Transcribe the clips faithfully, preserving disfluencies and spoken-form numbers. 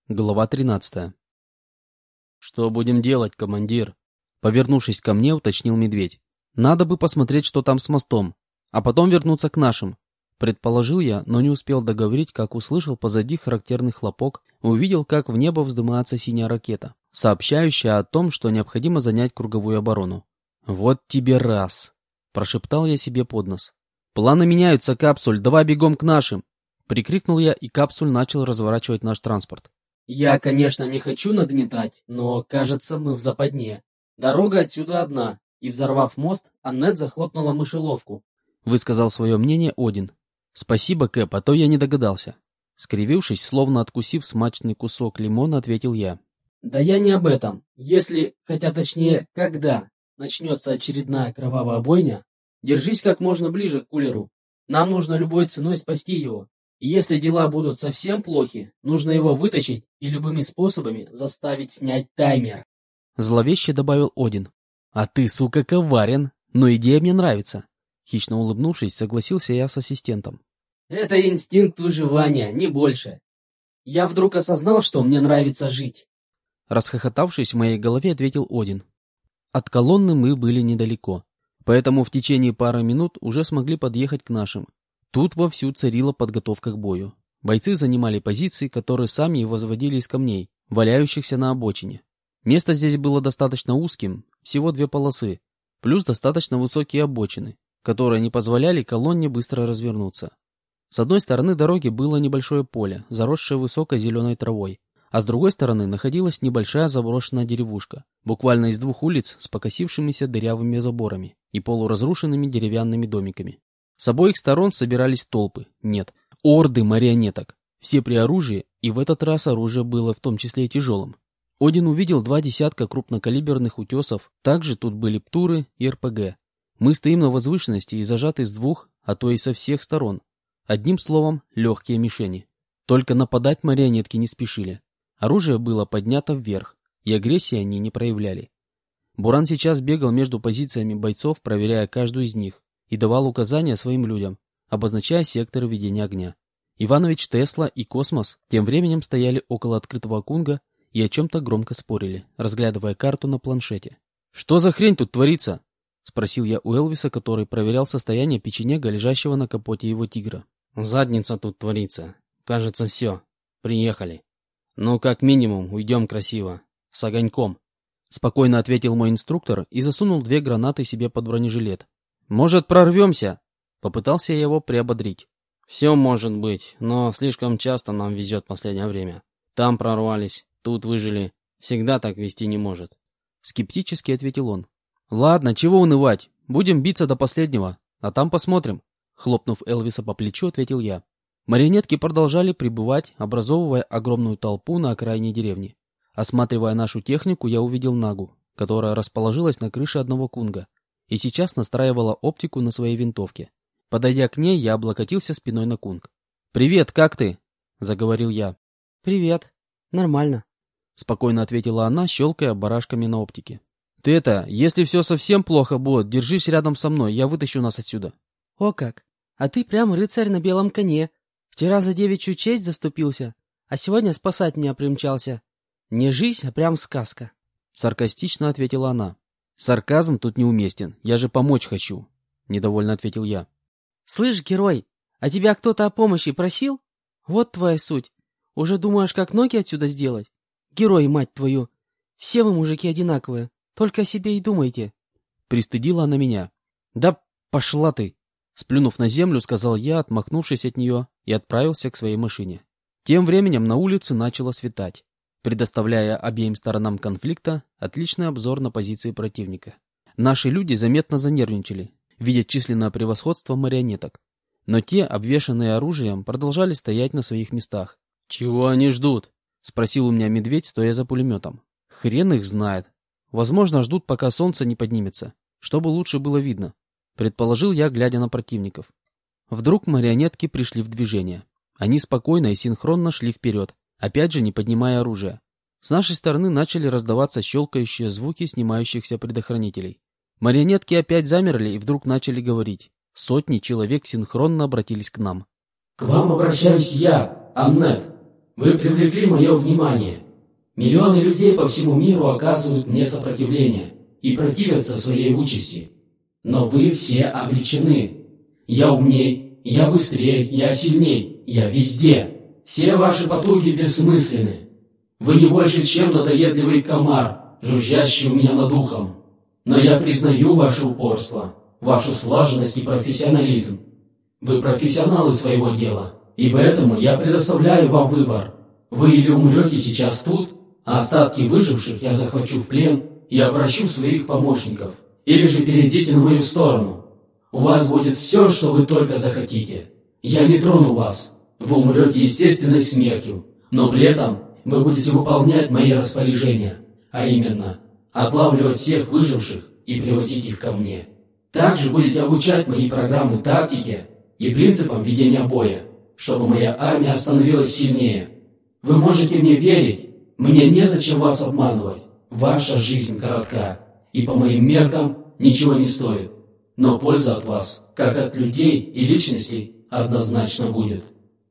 Глава тринадцатая. «Что будем делать, командир?» Повернувшись ко мне, уточнил медведь. «Надо бы посмотреть, что там с мостом, а потом вернуться к нашим», предположил я, но не успел договорить, как услышал позади характерный хлопок и увидел, как в небо вздымается синяя ракета, сообщающая о том, что необходимо занять круговую оборону. «Вот тебе раз!» – прошептал я себе под нос. «Планы меняются, Капсуль, давай бегом к нашим!» Прикрикнул я, и Капсуль начал разворачивать наш транспорт. «Я, конечно, не хочу нагнетать, но, кажется, мы в западне. Дорога отсюда одна, и, взорвав мост, Аннет захлопнула мышеловку», — высказал свое мнение Один. «Спасибо, Кэп, а то я не догадался». Скривившись, словно откусив смачный кусок лимона, ответил я. «Да я не об этом. Если, хотя точнее, когда начнется очередная кровавая бойня, держись как можно ближе к кулеру. Нам нужно любой ценой спасти его. И если дела будут совсем плохи, нужно его вытащить и любыми способами заставить снять таймер», — зловеще добавил Один. «А ты, сука, коварен, но идея мне нравится». Хищно улыбнувшись, согласился я с ассистентом. «Это инстинкт выживания, не больше. Я вдруг осознал, что мне нравится жить». Расхохотавшись, в моей голове ответил Один. От колонны мы были недалеко, поэтому в течение пары минут уже смогли подъехать к нашим. Тут вовсю царила подготовка к бою. Бойцы занимали позиции, которые сами и возводили из камней, валяющихся на обочине. Место здесь было достаточно узким, всего две полосы, плюс достаточно высокие обочины, которые не позволяли колонне быстро развернуться. С одной стороны дороги было небольшое поле, заросшее высокой зеленой травой, а с другой стороны находилась небольшая заброшенная деревушка, буквально из двух улиц с покосившимися дырявыми заборами и полуразрушенными деревянными домиками. С обоих сторон собирались толпы, нет, орды марионеток, все при оружии, и в этот раз оружие было в том числе и тяжелым. Один увидел два десятка крупнокалиберных утесов, также тут были птуры и эр пэ гэ. Мы стоим на возвышенности и зажаты с двух, а то и со всех сторон. Одним словом, легкие мишени. Только нападать марионетки не спешили. Оружие было поднято вверх, и агрессии они не проявляли. Буран сейчас бегал между позициями бойцов, проверяя каждую из них, и давал указания своим людям, обозначая секторы ведения огня. Иванович, Тесла и Космос тем временем стояли около открытого кунга и о чем-то громко спорили, разглядывая карту на планшете. «Что за хрень тут творится?» — спросил я у Элвиса, который проверял состояние печенега, лежащего на капоте его тигра. «Задница тут творится. Кажется, все. Приехали. Ну, как минимум, уйдем красиво. С огоньком», — спокойно ответил мой инструктор и засунул две гранаты себе под бронежилет. «Может, прорвемся?» — попытался я его приободрить. «Все может быть, но слишком часто нам везет в последнее время. Там прорвались, тут выжили. Всегда так вести не может», — скептически ответил он. «Ладно, чего унывать? Будем биться до последнего, а там посмотрим», — хлопнув Элвиса по плечу, ответил я. Марионетки продолжали прибывать, образовывая огромную толпу на окраине деревни. Осматривая нашу технику, я увидел Нагу, которая расположилась на крыше одного кунга и сейчас настраивала оптику на своей винтовке. Подойдя к ней, я облокотился спиной на кунг. «Привет, как ты?» — заговорил я. «Привет. Нормально», — спокойно ответила она, щелкая барашками на оптике. «Ты это, если все совсем плохо будет, держись рядом со мной, я вытащу нас отсюда». «О как! А ты прям рыцарь на белом коне. Вчера за девичью честь заступился, а сегодня спасать меня примчался. Не жизнь, а прям сказка», — саркастично ответила она. «Сарказм тут неуместен, я же помочь хочу», — недовольно ответил я. «Слышь, герой, а тебя кто-то о помощи просил? Вот твоя суть. Уже думаешь, как ноги отсюда сделать? Герой, мать твою! Все вы, мужики, одинаковые, только о себе и думайте». Пристыдила она меня. «Да пошла ты!» Сплюнув на землю, сказал я, отмахнувшись от нее, и отправился к своей машине. Тем временем на улице начало светать, предоставляя обеим сторонам конфликта отличный обзор на позиции противника. Наши люди заметно занервничали, видя численное превосходство марионеток, но те, обвешанные оружием, продолжали стоять на своих местах. «Чего они ждут?» — спросил у меня медведь, стоя за пулеметом. «Хрен их знает. Возможно, ждут, пока солнце не поднимется, чтобы лучше было видно», — предположил я, глядя на противников. Вдруг марионетки пришли в движение. Они спокойно и синхронно шли вперед, опять же не поднимая оружия. С нашей стороны начали раздаваться щелкающие звуки снимающихся предохранителей. Марионетки опять замерли и вдруг начали говорить. Сотни человек синхронно обратились к нам. «К вам обращаюсь я, Аннет. Вы привлекли мое внимание. Миллионы людей по всему миру оказывают мне сопротивление и противятся своей участи. Но вы все обречены. Я умней, я быстрее, я сильней, я везде. Все ваши потуги бессмысленны. Вы не больше, чем надоедливый комар, жужжащий у меня над ухом. Но я признаю ваше упорство, вашу слаженность и профессионализм. Вы профессионалы своего дела, и поэтому я предоставляю вам выбор. Вы или умрете сейчас тут, а остатки выживших я захвачу в плен и обращу в своих помощников, или же перейдите на мою сторону. У вас будет все, что вы только захотите. Я не трону вас. Вы умрете естественной смертью, но при этом вы будете выполнять мои распоряжения, а именно отлавливать всех выживших и привозить их ко мне. Также будете обучать мои программы тактике и принципам ведения боя, чтобы моя армия становилась сильнее. Вы можете мне верить, мне незачем вас обманывать. Ваша жизнь коротка и по моим меркам ничего не стоит. Но польза от вас, как от людей и личностей, однозначно будет.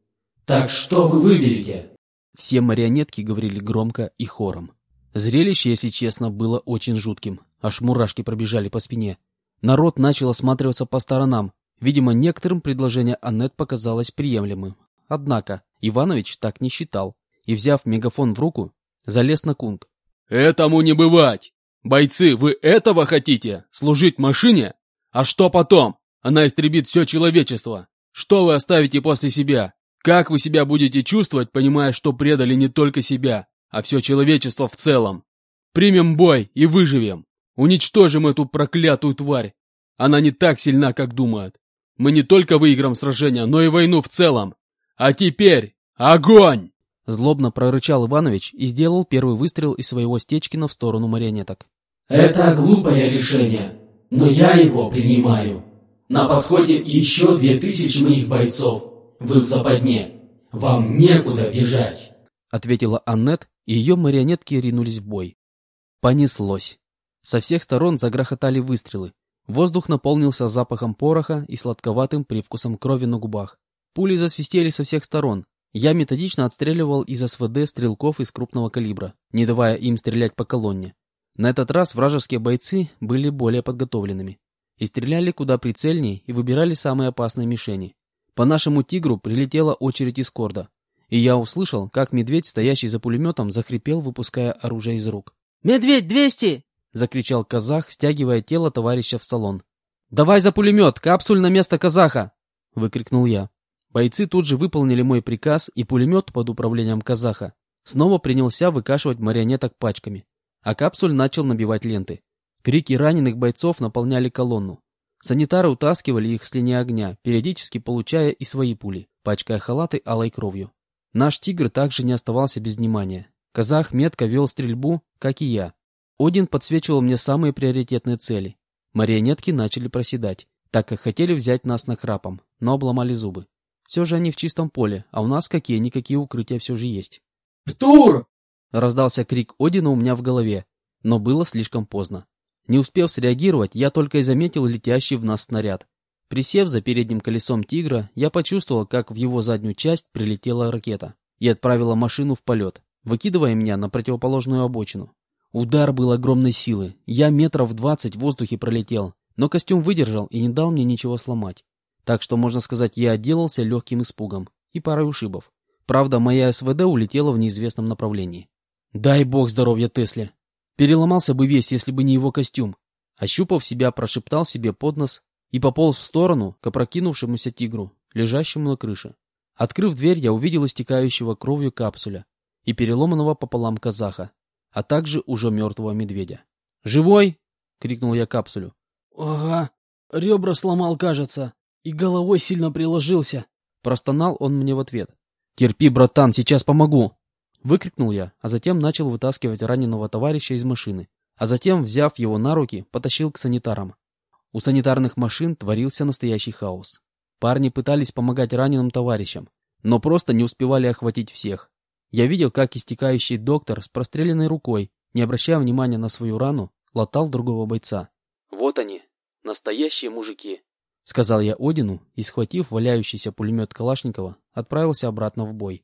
Так что вы выберете? Все марионетки говорили громко и хором. Зрелище, если честно, было очень жутким. Аж мурашки пробежали по спине. Народ начал осматриваться по сторонам. Видимо, некоторым предложение Аннет показалось приемлемым. Однако Иванович так не считал и, взяв мегафон в руку, залез на кунг. «Этому не бывать! Бойцы, вы этого хотите? Служить машине? А что потом? Она истребит все человечество. Что вы оставите после себя? Как вы себя будете чувствовать, понимая, что предали не только себя, а все человечество в целом? Примем бой и выживем. Уничтожим эту проклятую тварь. Она не так сильна, как думают. Мы не только выиграем сражение, но и войну в целом. А теперь огонь!» Злобно прорычал Иванович и сделал первый выстрел из своего Стечкина в сторону марионеток. Это глупое решение, но я его принимаю. На подходе еще две тысячи моих бойцов. Вы в западне. Вам некуда бежать. Ответила Аннет, и ее марионетки ринулись в бой. Понеслось. Со всех сторон загрохотали выстрелы. Воздух наполнился запахом пороха и сладковатым привкусом крови на губах. Пули засвистели со всех сторон. Я методично отстреливал из СВД стрелков из крупного калибра, не давая им стрелять по колонне. На этот раз вражеские бойцы были более подготовленными. И стреляли куда прицельнее и выбирали самые опасные мишени. По нашему «Тигру» прилетела очередь из корда. И я услышал, как медведь, стоящий за пулеметом, захрипел, выпуская оружие из рук. «Медведь, двести!» — закричал казах, стягивая тело товарища в салон. «Давай за пулемет! Капсуль на место казаха!» — выкрикнул я. Бойцы тут же выполнили мой приказ, и пулемет под управлением казаха снова принялся выкашивать марионеток пачками, а капсуль начал набивать ленты. Крики раненых бойцов наполняли колонну. Санитары утаскивали их с линии огня, периодически получая и свои пули, пачкая халаты алой кровью. Наш «Тигр» также не оставался без внимания. Казах метко вел стрельбу, как и я. Один подсвечивал мне самые приоритетные цели. Марионетки начали проседать, так как хотели взять нас нахрапом, но обломали зубы. Все же они в чистом поле, а у нас какие-никакие укрытия все же есть. «Птур!» — раздался крик Одина у меня в голове, но было слишком поздно. Не успев среагировать, я только и заметил летящий в нас снаряд. Присев за передним колесом «Тигра», я почувствовал, как в его заднюю часть прилетела ракета и отправила машину в полет, выкидывая меня на противоположную обочину. Удар был огромной силы, я метров двадцать в воздухе пролетел, но костюм выдержал и не дал мне ничего сломать. Так что, можно сказать, я отделался легким испугом и парой ушибов. Правда, моя СВД улетела в неизвестном направлении. Дай бог здоровья Тесле. Переломался бы весь, если бы не его костюм. Ощупав себя, прошептал себе под нос и пополз в сторону к опрокинувшемуся «Тигру», лежащему на крыше. Открыв дверь, я увидел истекающего кровью капсуля и переломанного пополам казаха, а также уже мертвого медведя. «Живой?» — крикнул я капсулю. «Ага, ребра сломал, кажется, и головой сильно приложился», — простонал он мне в ответ. «Терпи, братан, сейчас помогу!» — выкрикнул я, а затем начал вытаскивать раненого товарища из машины, а затем, взяв его на руки, потащил к санитарам. У санитарных машин творился настоящий хаос. Парни пытались помогать раненым товарищам, но просто не успевали охватить всех. Я видел, как истекающий доктор с простреленной рукой, не обращая внимания на свою рану, латал другого бойца. «Вот они, настоящие мужики», — сказал я Одину и, схватив валяющийся пулемет Калашникова, отправился обратно в бой.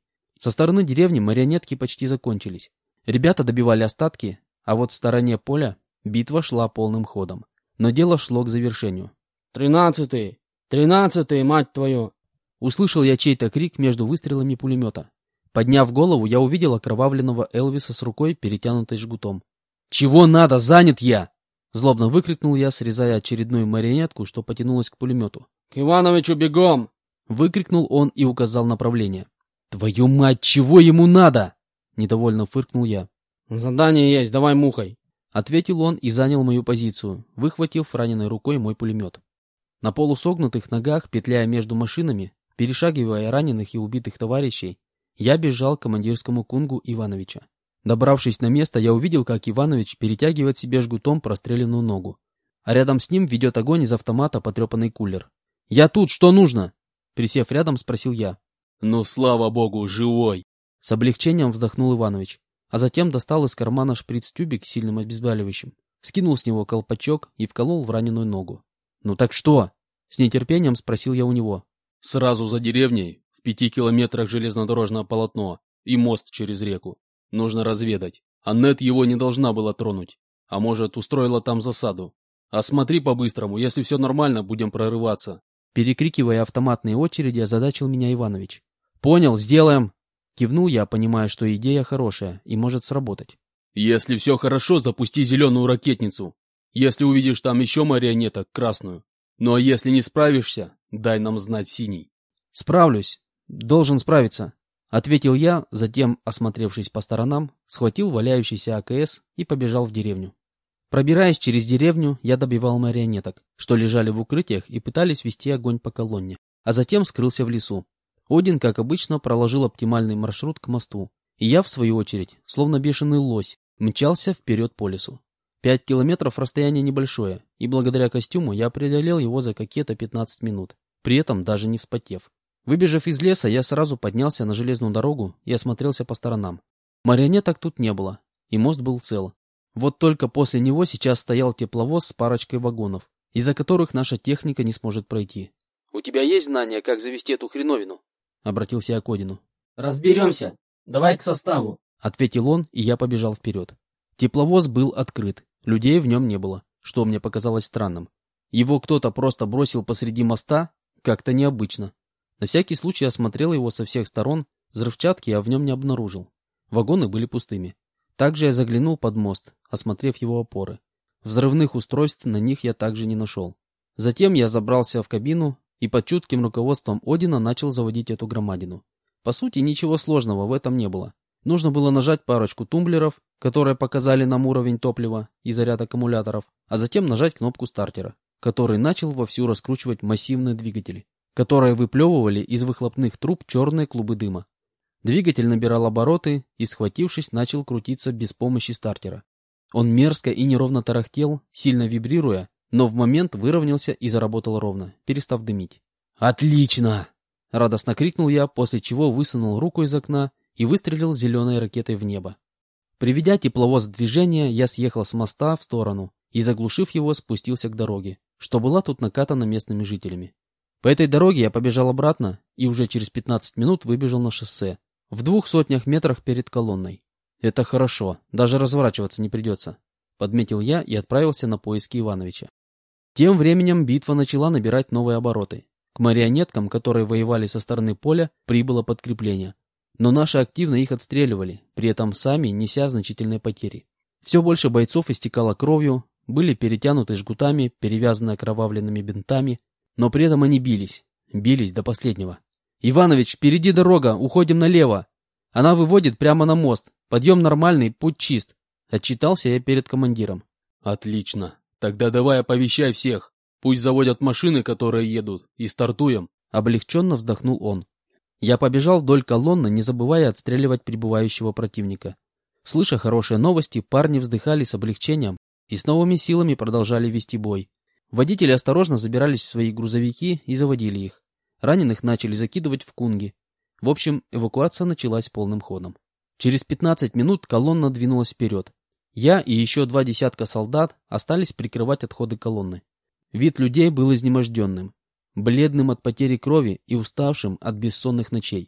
Со стороны деревни марионетки почти закончились. Ребята добивали остатки, а вот в стороне поля битва шла полным ходом. Но дело шло к завершению. «Тринадцатый! Тринадцатый, мать твою!» Услышал я чей-то крик между выстрелами пулемета. Подняв голову, я увидел окровавленного Элвиса с рукой, перетянутой жгутом. «Чего надо? Занят я!» Злобно выкрикнул я, срезая очередную марионетку, что потянулась к пулемету. «К Ивановичу бегом!» Выкрикнул он и указал направление. «Твою мать, чего ему надо?» Недовольно фыркнул я. «Задание есть, давай мухой!» Ответил он и занял мою позицию, выхватив раненой рукой мой пулемет. На полусогнутых ногах, петляя между машинами, перешагивая раненых и убитых товарищей, я бежал к командирскому кунгу Ивановича. Добравшись на место, я увидел, как Иванович перетягивает себе жгутом простреленную ногу, а рядом с ним ведет огонь из автомата потрепанный кулер. «Я тут, что нужно?» Присев рядом, спросил я. «Ну, слава богу, живой!» С облегчением вздохнул Иванович, а затем достал из кармана шприц-тюбик с сильным обезболивающим, скинул с него колпачок и вколол в раненую ногу. «Ну так что?» С нетерпением спросил я у него. «Сразу за деревней, в пяти километрах железнодорожное полотно и мост через реку. Нужно разведать. Аннет его не должна была тронуть. А может, устроила там засаду. А смотри по-быстрому, если все нормально, будем прорываться». Перекрикивая автоматные очереди, озадачил меня Иванович. «Понял, сделаем!» Кивнул я, понимая, что идея хорошая и может сработать. «Если все хорошо, запусти зеленую ракетницу. Если увидишь там еще марионеток, красную. Ну а если не справишься, дай нам знать синий». «Справлюсь. Должен справиться», — ответил я, затем, осмотревшись по сторонам, схватил валяющийся А К С и побежал в деревню. Пробираясь через деревню, я добивал марионеток, что лежали в укрытиях и пытались вести огонь по колонне, а затем скрылся в лесу. Один, как обычно, проложил оптимальный маршрут к мосту, и я, в свою очередь, словно бешеный лось, мчался вперед по лесу. Пять километров расстояние небольшое, и благодаря костюму я преодолел его за какие-то пятнадцать минут, при этом даже не вспотев. Выбежав из леса, я сразу поднялся на железную дорогу и осмотрелся по сторонам. Марионеток тут не было, и мост был цел. Вот только после него сейчас стоял тепловоз с парочкой вагонов, из-за которых наша техника не сможет пройти. «У тебя есть знания, как завести эту хреновину?» — обратился я к Одину. «Разберемся. Давай к составу», — ответил он, и я побежал вперед. Тепловоз был открыт, людей в нем не было, что мне показалось странным. Его кто-то просто бросил посреди моста, как-то необычно. На всякий случай осмотрел его со всех сторон, взрывчатки я в нем не обнаружил. Вагоны были пустыми. Также я заглянул под мост, осмотрев его опоры. Взрывных устройств на них я также не нашел. Затем я забрался в кабину и под чутким руководством Одина начал заводить эту громадину. По сути, ничего сложного в этом не было. Нужно было нажать парочку тумблеров, которые показали нам уровень топлива и заряд аккумуляторов, а затем нажать кнопку стартера, который начал вовсю раскручивать массивные двигатели, которые выплевывали из выхлопных труб черные клубы дыма. Двигатель набирал обороты и, схватившись, начал крутиться без помощи стартера. Он мерзко и неровно тарахтел, сильно вибрируя, но в момент выровнялся и заработал ровно, перестав дымить. «Отлично!» — радостно крикнул я, после чего высунул руку из окна и выстрелил зеленой ракетой в небо. Приведя тепловоз в движение, я съехал с моста в сторону и, заглушив его, спустился к дороге, что была тут накатана местными жителями. По этой дороге я побежал обратно и уже через пятнадцать минут выбежал на шоссе, в двух сотнях метрах перед колонной. «Это хорошо, даже разворачиваться не придется», — подметил я и отправился на поиски Ивановича. Тем временем битва начала набирать новые обороты. К марионеткам, которые воевали со стороны поля, прибыло подкрепление. Но наши активно их отстреливали, при этом сами неся значительные потери. Все больше бойцов истекало кровью, были перетянуты жгутами, перевязаны окровавленными бинтами, но при этом они бились, бились до последнего. «Иванович, впереди дорога, уходим налево! Она выводит прямо на мост, подъем нормальный, путь чист», — отчитался я перед командиром. «Отлично, тогда давай оповещай всех, пусть заводят машины, которые едут, и стартуем», — облегченно вздохнул он. Я побежал вдоль колонны, не забывая отстреливать прибывающего противника. Слыша хорошие новости, парни вздыхали с облегчением и с новыми силами продолжали вести бой. Водители осторожно забирались в свои грузовики и заводили их. Раненых начали закидывать в кунги. В общем, эвакуация началась полным ходом. Через пятнадцать минут колонна двинулась вперед. Я и еще два десятка солдат остались прикрывать отходы колонны. Вид людей был изнеможденным, бледным от потери крови и уставшим от бессонных ночей.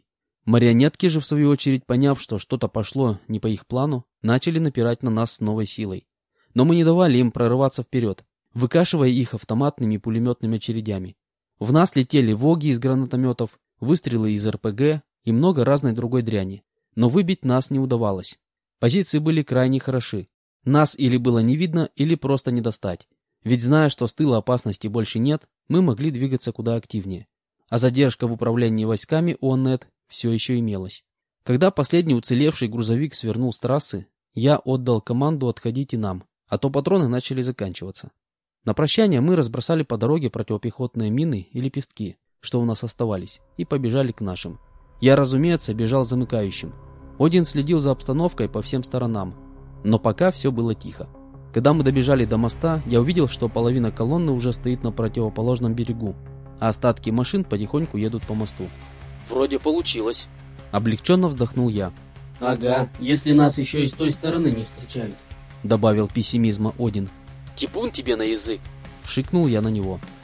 Марионетки же, в свою очередь, поняв, что что-то пошло не по их плану, начали напирать на нас с новой силой. Но мы не давали им прорываться вперед, выкашивая их автоматными и пулеметными очередями. В нас летели воги из гранатометов, выстрелы из эр пэ гэ и много разной другой дряни. Но выбить нас не удавалось. Позиции были крайне хороши. Нас или было не видно, или просто не достать. Ведь зная, что с тыла опасности больше нет, мы могли двигаться куда активнее. А задержка в управлении войсками ОНЭТ все еще имелась. Когда последний уцелевший грузовик свернул с трассы, я отдал команду отходить и нам, а то патроны начали заканчиваться. На прощание мы разбросали по дороге противопехотные мины и лепестки, что у нас оставались, и побежали к нашим. Я, разумеется, бежал замыкающим. Один следил за обстановкой по всем сторонам, но пока все было тихо. Когда мы добежали до моста, я увидел, что половина колонны уже стоит на противоположном берегу, а остатки машин потихоньку едут по мосту. Вроде получилось. Облегченно вздохнул я. Ага, если нас еще и с той стороны не встречают. Добавил пессимизма Один. Типун тебе на язык. Шикнул я на него.